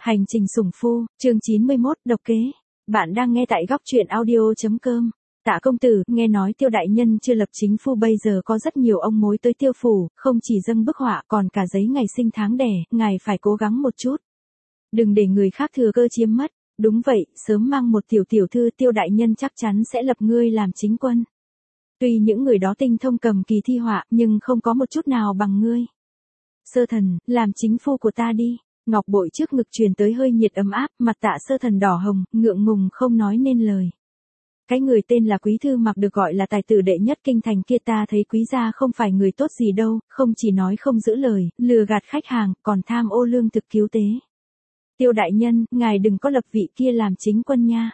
Hành trình sủng phu, chương 91, độc kế. Bạn đang nghe tại góc truyện audio.com. Tạ công tử, nghe nói Tiêu đại nhân chưa lập chính phu, bây giờ có rất nhiều ông mối tới Tiêu phủ, không chỉ dâng bức họa còn cả giấy ngày sinh tháng đẻ, ngài phải cố gắng một chút. Đừng để người khác thừa cơ chiếm mất. Đúng vậy, sớm mang một tiểu thư, Tiêu đại nhân chắc chắn sẽ lập ngươi làm chính quân. Tuy những người đó tinh thông cầm kỳ thi họa, nhưng không có một chút nào bằng ngươi. Sơ thần, làm chính phu của ta đi. Ngọc bội trước ngực truyền tới hơi nhiệt ấm áp, mặt Tạ Sơ Thần đỏ hồng, ngượng ngùng không nói nên lời. Cái người tên là Quý Thư Mặc được gọi là tài tử đệ nhất kinh thành kia, ta thấy quý gia không phải người tốt gì đâu, không chỉ nói không giữ lời, lừa gạt khách hàng, còn tham ô lương thực cứu tế. Tiêu đại nhân, ngài đừng có lập vị kia làm chính quân nha.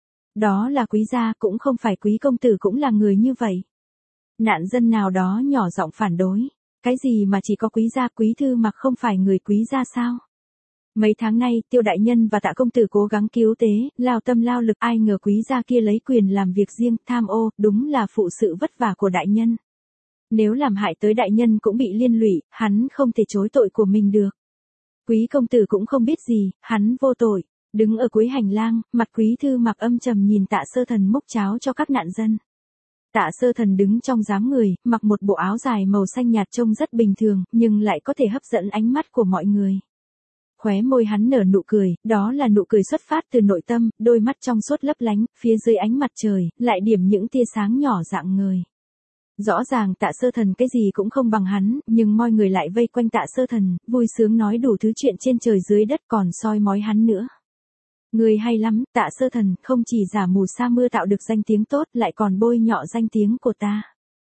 Đó là quý gia, cũng không phải quý công tử cũng là người như vậy. Nạn dân nào đó nhỏ giọng phản đối. Cái gì mà chỉ có quý gia, Quý Thư Mặc không phải người quý gia sao? Mấy tháng nay, Tiêu đại nhân và Tạ công tử cố gắng cứu tế, lao tâm lao lực, ai ngờ quý gia kia lấy quyền làm việc riêng, tham ô, đúng là phụ sự vất vả của đại nhân. Nếu làm hại tới đại nhân cũng bị liên lụy, hắn không thể chối tội của mình được. Quý công tử cũng không biết gì, hắn vô tội. Đứng ở cuối hành lang, mặt Quý Thư Mặc âm trầm nhìn Tạ Sơ Thần múc cháo cho các nạn dân. Tạ Sơ Thần đứng trong dáng người, mặc một bộ áo dài màu xanh nhạt trông rất bình thường, nhưng lại có thể hấp dẫn ánh mắt của mọi người. Khóe môi hắn nở nụ cười, đó là nụ cười xuất phát từ nội tâm, đôi mắt trong suốt lấp lánh, phía dưới ánh mặt trời, lại điểm những tia sáng nhỏ dạng ngời. Rõ ràng Tạ Sơ Thần cái gì cũng không bằng hắn, nhưng mọi người lại vây quanh Tạ Sơ Thần, vui sướng nói đủ thứ chuyện trên trời dưới đất, còn soi mói hắn nữa. Người hay lắm, Tạ Sơ Thần, không chỉ giả mù sa mưa tạo được danh tiếng tốt, lại còn bôi nhọ danh tiếng của ta.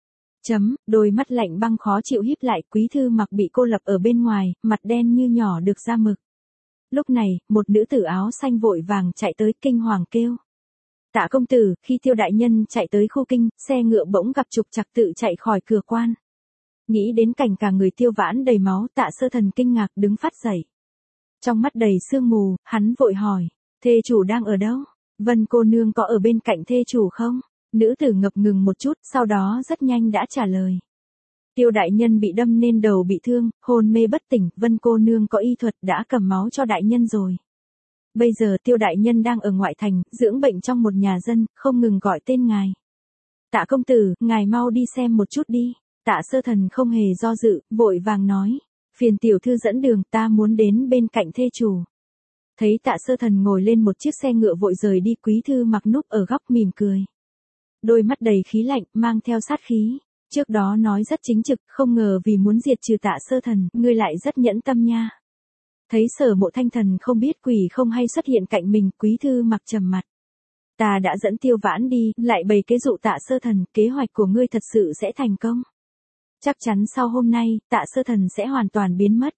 Đôi mắt lạnh băng khó chịu híp lại, Quý Thư Mặc bị cô lập ở bên ngoài, mặt đen như nhỏ được ra mực. Lúc này, một nữ tử áo xanh vội vàng chạy tới, kinh hoàng kêu. Tạ công tử, khi Tiêu đại nhân chạy tới khu kinh, xe ngựa bỗng gặp trục trặc tự chạy khỏi cửa quan. Nghĩ đến cảnh cả người Tiêu Vãn đầy máu, Tạ Sơ Thần kinh ngạc đứng phát dậy. Trong mắt đầy sương mù, hắn vội hỏi. Thê chủ đang ở đâu? Vân cô nương có ở bên cạnh thê chủ không? Nữ tử ngập ngừng một chút, sau đó rất nhanh đã trả lời. Tiêu đại nhân bị đâm nên đầu bị thương, hôn mê bất tỉnh, Vân cô nương có y thuật đã cầm máu cho đại nhân rồi. Bây giờ Tiêu đại nhân đang ở ngoại thành, dưỡng bệnh trong một nhà dân, không ngừng gọi tên ngài. Tạ công tử, ngài mau đi xem một chút đi. Tạ Sơ Thần không hề do dự, vội vàng nói. Phiền tiểu thư dẫn đường, ta muốn đến bên cạnh thê chủ. Thấy Tạ Sơ Thần ngồi lên một chiếc xe ngựa vội rời đi, Quý Thư Mặc núp ở góc mỉm cười. Đôi mắt đầy khí lạnh, mang theo sát khí. Trước đó nói rất chính trực, không ngờ vì muốn diệt trừ Tạ Sơ Thần, ngươi lại rất nhẫn tâm nha. Thấy Sở Mộ Thanh Thần không biết quỷ không hay xuất hiện cạnh mình, Quý Thư Mặc trầm mặt. Ta đã dẫn Tiêu Vãn đi, lại bày kế dụ Tạ Sơ Thần, kế hoạch của ngươi thật sự sẽ thành công. Chắc chắn sau hôm nay, Tạ Sơ Thần sẽ hoàn toàn biến mất.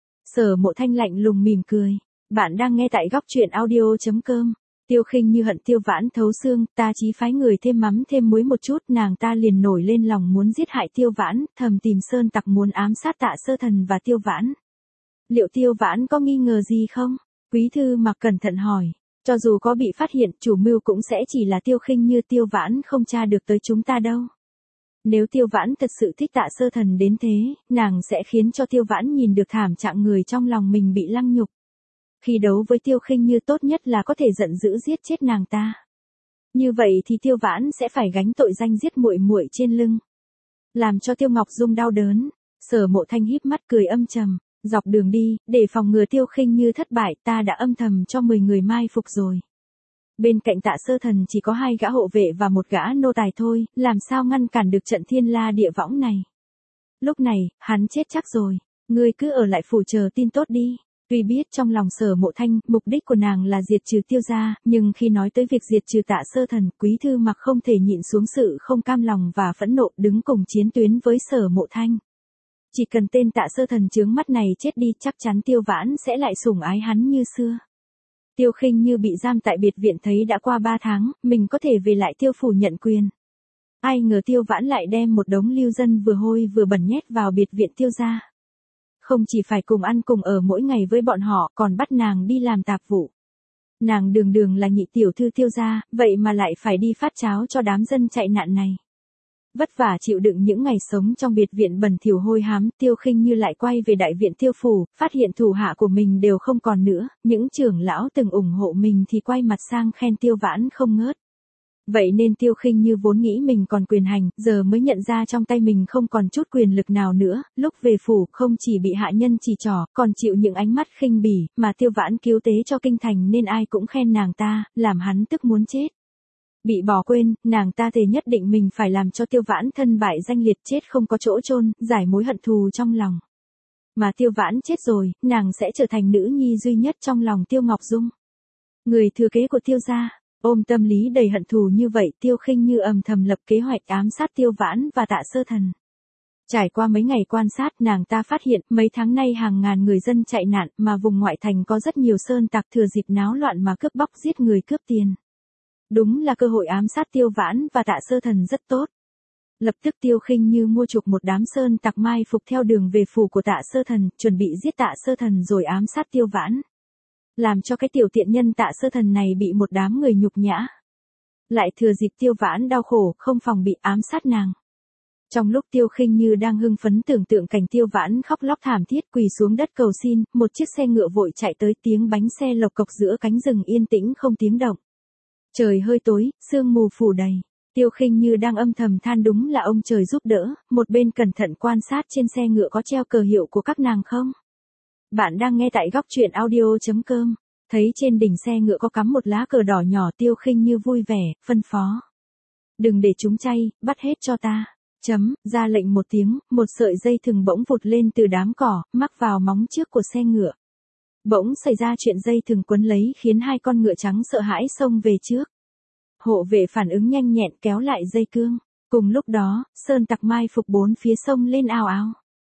Sở Mộ Thanh lạnh lùng mỉm cười. Bạn đang nghe tại góc truyện audio.com. Tiêu Khinh Như hận Tiêu Vãn thấu xương, ta chí phái người thêm mắm thêm muối một chút, nàng ta liền nổi lên lòng muốn giết hại Tiêu Vãn, thầm tìm sơn tặc muốn ám sát Tạ Sơ Thần và Tiêu Vãn. Liệu Tiêu Vãn có nghi ngờ gì không? Quý Thư Mặc cẩn thận hỏi. Cho dù có bị phát hiện, chủ mưu cũng sẽ chỉ là Tiêu Khinh Như, Tiêu Vãn không tra được tới chúng ta đâu. Nếu Tiêu Vãn thật sự thích Tạ Sơ Thần đến thế, nàng sẽ khiến cho Tiêu Vãn nhìn được thảm trạng người trong lòng mình bị lăng nhục. Khi đấu với Tiêu Khinh Như tốt nhất là có thể giận dữ giết chết nàng ta. Như vậy thì Tiêu Vãn sẽ phải gánh tội danh giết muội muội trên lưng, làm cho Tiêu Ngọc Dung đau đớn. Sở Mộ Thanh híp mắt cười âm trầm, dọc đường đi, để phòng ngừa Tiêu Khinh Như thất bại, ta đã âm thầm cho 10 người mai phục rồi. Bên cạnh Tạ Sơ Thần chỉ có 2 gã hộ vệ và 1 gã nô tài thôi, làm sao ngăn cản được trận thiên la địa võng này. Lúc này, hắn chết chắc rồi, ngươi cứ ở lại phủ chờ tin tốt đi. Tuy biết trong lòng Sở Mộ Thanh, mục đích của nàng là diệt trừ Tiêu gia, nhưng khi nói tới việc diệt trừ Tạ Sơ Thần, Quý Thư Mặc không thể nhịn xuống sự không cam lòng và phẫn nộ, đứng cùng chiến tuyến với Sở Mộ Thanh. Chỉ cần tên Tạ Sơ Thần chướng mắt này chết đi, chắc chắn Tiêu Vãn sẽ lại sủng ái hắn như xưa. Tiêu Khinh Như bị giam tại biệt viện thấy đã qua 3 tháng, mình có thể về lại Tiêu phủ nhận quyền. Ai ngờ Tiêu Vãn lại đem một đống lưu dân vừa hôi vừa bẩn nhét vào biệt viện Tiêu gia. Không chỉ phải cùng ăn cùng ở mỗi ngày với bọn họ, còn bắt nàng đi làm tạp vụ. Nàng đường đường là nhị tiểu thư Tiêu gia, vậy mà lại phải đi phát cháo cho đám dân chạy nạn này. Vất vả chịu đựng những ngày sống trong biệt viện bẩn thỉu hôi hám, Tiêu Khinh Như lại quay về đại viện Tiêu phủ, phát hiện thủ hạ của mình đều không còn nữa, những trưởng lão từng ủng hộ mình thì quay mặt sang khen Tiêu Vãn không ngớt. Vậy nên Tiêu Khinh Như vốn nghĩ mình còn quyền hành, giờ mới nhận ra trong tay mình không còn chút quyền lực nào nữa, lúc về phủ không chỉ bị hạ nhân chỉ trỏ, còn chịu những ánh mắt khinh bỉ, mà Tiêu Vãn cứu tế cho kinh thành nên ai cũng khen nàng ta, làm hắn tức muốn chết. Bị bỏ quên, nàng ta thề nhất định mình phải làm cho Tiêu Vãn thân bại danh liệt chết không có chỗ chôn, giải mối hận thù trong lòng. Mà Tiêu Vãn chết rồi, nàng sẽ trở thành nữ nhi duy nhất trong lòng Tiêu Ngọc Dung. Người thừa kế của Tiêu gia. Ôm tâm lý đầy hận thù như vậy, Tiêu Khinh Như âm thầm lập kế hoạch ám sát Tiêu Vãn và Tạ Sơ Thần. Trải qua mấy ngày quan sát, nàng ta phát hiện mấy tháng nay hàng ngàn người dân chạy nạn, mà vùng ngoại thành có rất nhiều sơn tặc thừa dịp náo loạn mà cướp bóc giết người cướp tiền. Đúng là cơ hội ám sát Tiêu Vãn và Tạ Sơ Thần rất tốt. Lập tức Tiêu Khinh Như mua chuộc một đám sơn tặc mai phục theo đường về phủ của Tạ Sơ Thần, chuẩn bị giết Tạ Sơ Thần rồi ám sát Tiêu Vãn. Làm cho cái tiểu tiện nhân Tạ Sơ Thần này bị một đám người nhục nhã. Lại thừa dịp Tiêu Vãn đau khổ, không phòng bị ám sát nàng. Trong lúc Tiêu Khinh Như đang hưng phấn tưởng tượng cảnh Tiêu Vãn khóc lóc thảm thiết quỳ xuống đất cầu xin, một chiếc xe ngựa vội chạy tới, tiếng bánh xe lộc cộc giữa cánh rừng yên tĩnh không tiếng động. Trời hơi tối, sương mù phủ đầy. Tiêu Khinh Như đang âm thầm than đúng là ông trời giúp đỡ, một bên cẩn thận quan sát trên xe ngựa có treo cờ hiệu của các nàng không. Bạn đang nghe tại góc truyện audio.com. Thấy trên đỉnh xe ngựa có cắm một lá cờ đỏ nhỏ, Tiêu Khinh Như vui vẻ, phân phó. Đừng để chúng chay, bắt hết cho ta. Ra lệnh một tiếng, một sợi dây thừng bỗng vụt lên từ đám cỏ, mắc vào móng trước của xe ngựa. Bỗng xảy ra chuyện dây thừng quấn lấy khiến hai con ngựa trắng sợ hãi xông về trước. Hộ vệ phản ứng nhanh nhẹn kéo lại dây cương. Cùng lúc đó, sơn tặc mai phục bốn phía sông lên ào ào.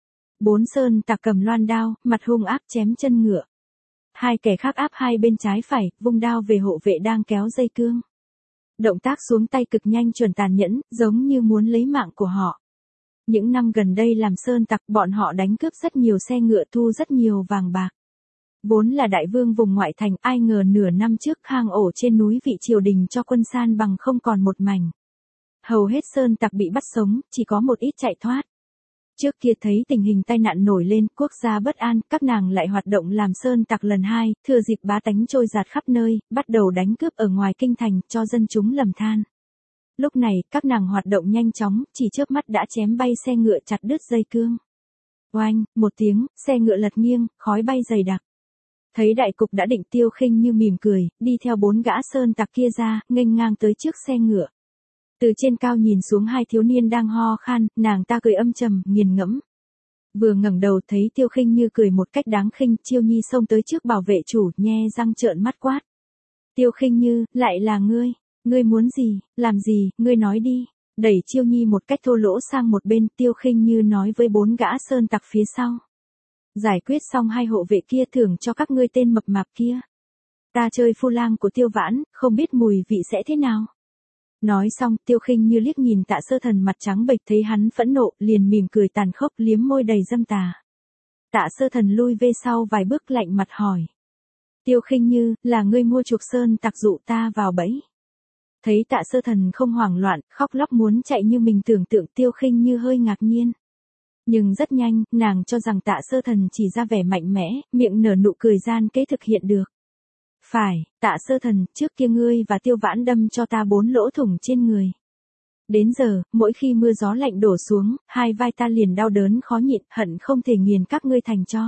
Bốn sơn tặc cầm loan đao, mặt hung ác chém chân ngựa. Hai kẻ khác áp hai bên trái phải, vung đao về hộ vệ đang kéo dây cương. Động tác xuống tay cực nhanh chuẩn tàn nhẫn, giống như muốn lấy mạng của họ. Những năm gần đây làm sơn tặc, bọn họ đánh cướp rất nhiều xe ngựa, thu rất nhiều vàng bạc. Vốn là đại vương vùng ngoại thành, ai ngờ nửa năm trước hang ổ trên núi vị triều đình cho quân san bằng không còn một mảnh. Hầu hết sơn tặc bị bắt sống, chỉ có một ít chạy thoát. Trước kia thấy tình hình tai nạn nổi lên, quốc gia bất an, các nàng lại hoạt động làm sơn tặc lần hai, thừa dịp bá tánh trôi dạt khắp nơi, bắt đầu đánh cướp ở ngoài kinh thành, cho dân chúng lầm than. Lúc này, các nàng hoạt động nhanh chóng, chỉ chớp mắt đã chém bay xe ngựa, chặt đứt dây cương. Oanh, một tiếng, xe ngựa lật nghiêng, khói bay dày đặc. Thấy đại cục đã định, Tiêu Khinh Như mỉm cười, đi theo bốn gã sơn tặc kia ra, nghênh ngang tới trước xe ngựa. Từ trên cao nhìn xuống hai thiếu niên đang ho khan, nàng ta cười âm trầm, nghiền ngẫm. Vừa ngẩng đầu thấy Tiêu Khinh Như cười một cách đáng khinh, Chiêu Nhi xông tới trước bảo vệ chủ, nhe răng trợn mắt quát. Tiêu Khinh Như, lại là ngươi muốn gì, làm gì, ngươi nói đi. Đẩy Chiêu Nhi một cách thô lỗ sang một bên, Tiêu Khinh Như nói với bốn gã sơn tặc phía sau. Giải quyết xong hai hộ vệ kia thưởng cho các ngươi tên mập mạp kia. Ta chơi phu lang của Tiêu Vãn, không biết mùi vị sẽ thế nào. Nói xong, Tiêu Khinh Như liếc nhìn Tạ Sơ Thần mặt trắng bệch, thấy hắn phẫn nộ, liền mỉm cười tàn khốc, liếm môi đầy dâm tà. Tạ Sơ Thần lui về sau vài bước, lạnh mặt hỏi. Tiêu Khinh Như, là ngươi mua chuộc sơn tặc dụ ta vào bẫy. Thấy Tạ Sơ Thần không hoảng loạn, khóc lóc muốn chạy như mình tưởng tượng, Tiêu Khinh Như hơi ngạc nhiên. Nhưng rất nhanh, nàng cho rằng Tạ Sơ Thần chỉ ra vẻ mạnh mẽ, miệng nở nụ cười gian kế thực hiện được. Phải, Tạ Sơ Thần, trước kia ngươi và Tiêu Vãn đâm cho ta 4 lỗ thủng trên người. Đến giờ, mỗi khi mưa gió lạnh đổ xuống, hai vai ta liền đau đớn khó nhịn, hận không thể nghiền các ngươi thành tro.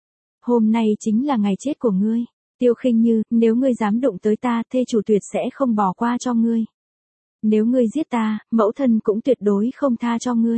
Hôm nay chính là ngày chết của ngươi. Tiêu Khinh Như, nếu ngươi dám đụng tới ta, thê chủ tuyệt sẽ không bỏ qua cho ngươi. Nếu ngươi giết ta, mẫu thân cũng tuyệt đối không tha cho ngươi.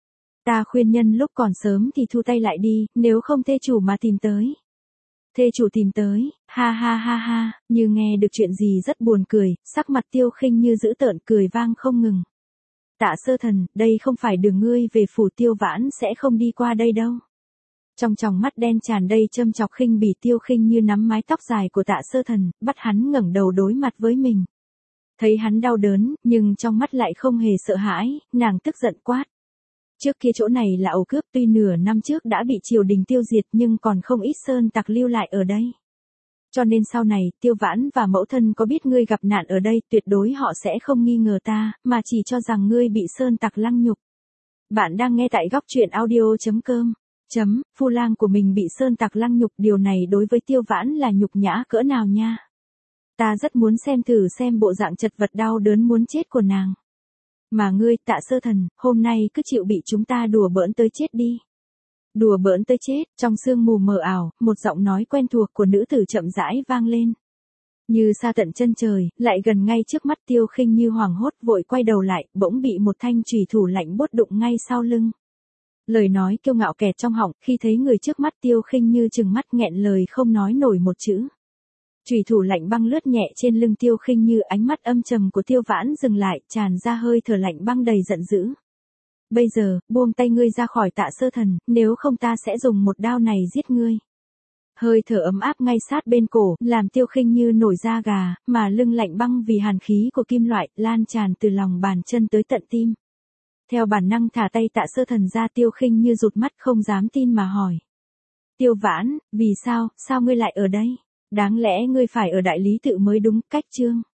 Ta khuyên nhân lúc còn sớm thì thu tay lại đi, nếu không thê chủ mà tìm tới. Thê chủ tìm tới, ha ha ha ha, như nghe được chuyện gì rất buồn cười, sắc mặt Tiêu Khinh Như dữ tợn, cười vang không ngừng. Tạ Sơ Thần, đây không phải đường ngươi về phủ, Tiêu Vãn sẽ không đi qua đây đâu. Trong tròng mắt đen tràn đầy châm chọc khinh bỉ, Tiêu Khinh Như nắm mái tóc dài của Tạ Sơ Thần, bắt hắn ngẩng đầu đối mặt với mình. Thấy hắn đau đớn, nhưng trong mắt lại không hề sợ hãi, nàng tức giận quát. Trước kia chỗ này là ổ cướp, tuy nửa năm trước đã bị triều đình tiêu diệt nhưng còn không ít sơn tặc lưu lại ở đây. Cho nên sau này, Tiêu Vãn và mẫu thân có biết ngươi gặp nạn ở đây, tuyệt đối họ sẽ không nghi ngờ ta, mà chỉ cho rằng ngươi bị sơn tặc lăng nhục. Bạn đang nghe tại góc truyện audio.com. Phu lang của mình bị sơn tặc lăng nhục, điều này đối với Tiêu Vãn là nhục nhã cỡ nào nha. Ta rất muốn xem thử xem bộ dạng chật vật đau đớn muốn chết của nàng. Mà ngươi, Tạ Sơ Thần, hôm nay cứ chịu bị chúng ta đùa bỡn tới chết đi. Đùa bỡn tới chết, trong sương mù mờ ảo, một giọng nói quen thuộc của nữ tử chậm rãi vang lên. Như xa tận chân trời, lại gần ngay trước mắt Tiêu Khinh Như hoảng hốt vội quay đầu lại, bỗng bị một thanh chùy thủ lạnh buốt đụng ngay sau lưng. Lời nói kiêu ngạo kẹt trong họng, khi thấy người trước mắt Tiêu Khinh Như trừng mắt nghẹn lời không nói nổi một chữ. Chùy thủ lạnh băng lướt nhẹ trên lưng Tiêu Khinh Như, ánh mắt âm trầm của Tiêu Vãn dừng lại, tràn ra hơi thở lạnh băng đầy giận dữ. Bây giờ, buông tay ngươi ra khỏi Tạ Sơ Thần, nếu không ta sẽ dùng một đao này giết ngươi. Hơi thở ấm áp ngay sát bên cổ, làm Tiêu Khinh Như nổi da gà, mà lưng lạnh băng vì hàn khí của kim loại, lan tràn từ lòng bàn chân tới tận tim. Theo bản năng thả tay Tạ Sơ Thần ra, Tiêu Khinh Như rụt mắt không dám tin mà hỏi. Tiêu Vãn, vì sao ngươi lại ở đây? Đáng lẽ ngươi phải ở Đại Lý Tự mới đúng, cách chương.